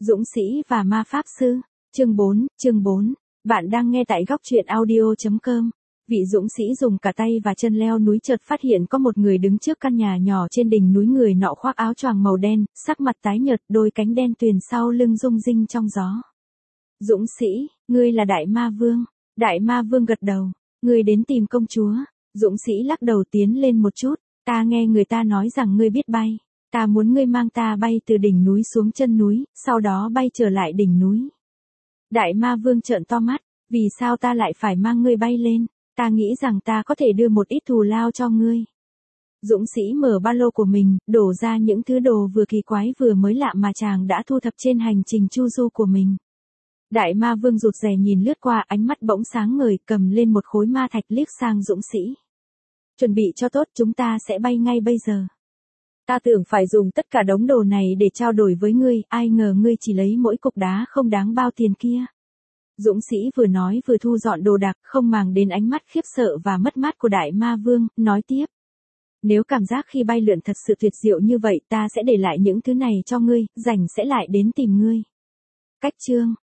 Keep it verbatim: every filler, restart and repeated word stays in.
Dũng sĩ và ma pháp sư, chương bốn, chương bốn. Bạn đang nghe tại góc truyện audio chấm com. Vị dũng sĩ dùng cả tay và chân leo núi chợt phát hiện có một người đứng trước căn nhà nhỏ trên đỉnh núi. Người nọ khoác áo choàng màu đen, sắc mặt tái nhợt, đôi cánh đen tuyền sau lưng rung rinh trong gió. Dũng sĩ, ngươi là đại ma vương. Đại ma vương gật đầu. Ngươi đến tìm công chúa. Dũng sĩ lắc đầu tiến lên một chút. Ta nghe người ta nói rằng ngươi biết bay. Ta muốn ngươi mang ta bay từ đỉnh núi xuống chân núi, sau đó bay trở lại đỉnh núi. Đại ma vương trợn to mắt, vì sao ta lại phải mang ngươi bay lên? Ta nghĩ rằng ta có thể đưa một ít thù lao cho ngươi. Dũng sĩ mở ba lô của mình, đổ ra những thứ đồ vừa kỳ quái vừa mới lạ mà chàng đã thu thập trên hành trình chu du của mình. Đại ma vương rụt rè nhìn lướt qua, ánh mắt bỗng sáng ngời, cầm lên một khối ma thạch liếc sang dũng sĩ. Chuẩn bị cho tốt, chúng ta sẽ bay ngay bây giờ. Ta tưởng phải dùng tất cả đống đồ này để trao đổi với ngươi, ai ngờ ngươi chỉ lấy mỗi cục đá không đáng bao tiền kia. Dũng sĩ vừa nói vừa thu dọn đồ đạc, không màng đến ánh mắt khiếp sợ và mất mát của đại ma vương, nói tiếp. Nếu cảm giác khi bay lượn thật sự tuyệt diệu như vậy, ta sẽ để lại những thứ này cho ngươi, rảnh sẽ lại đến tìm ngươi. Cách chương,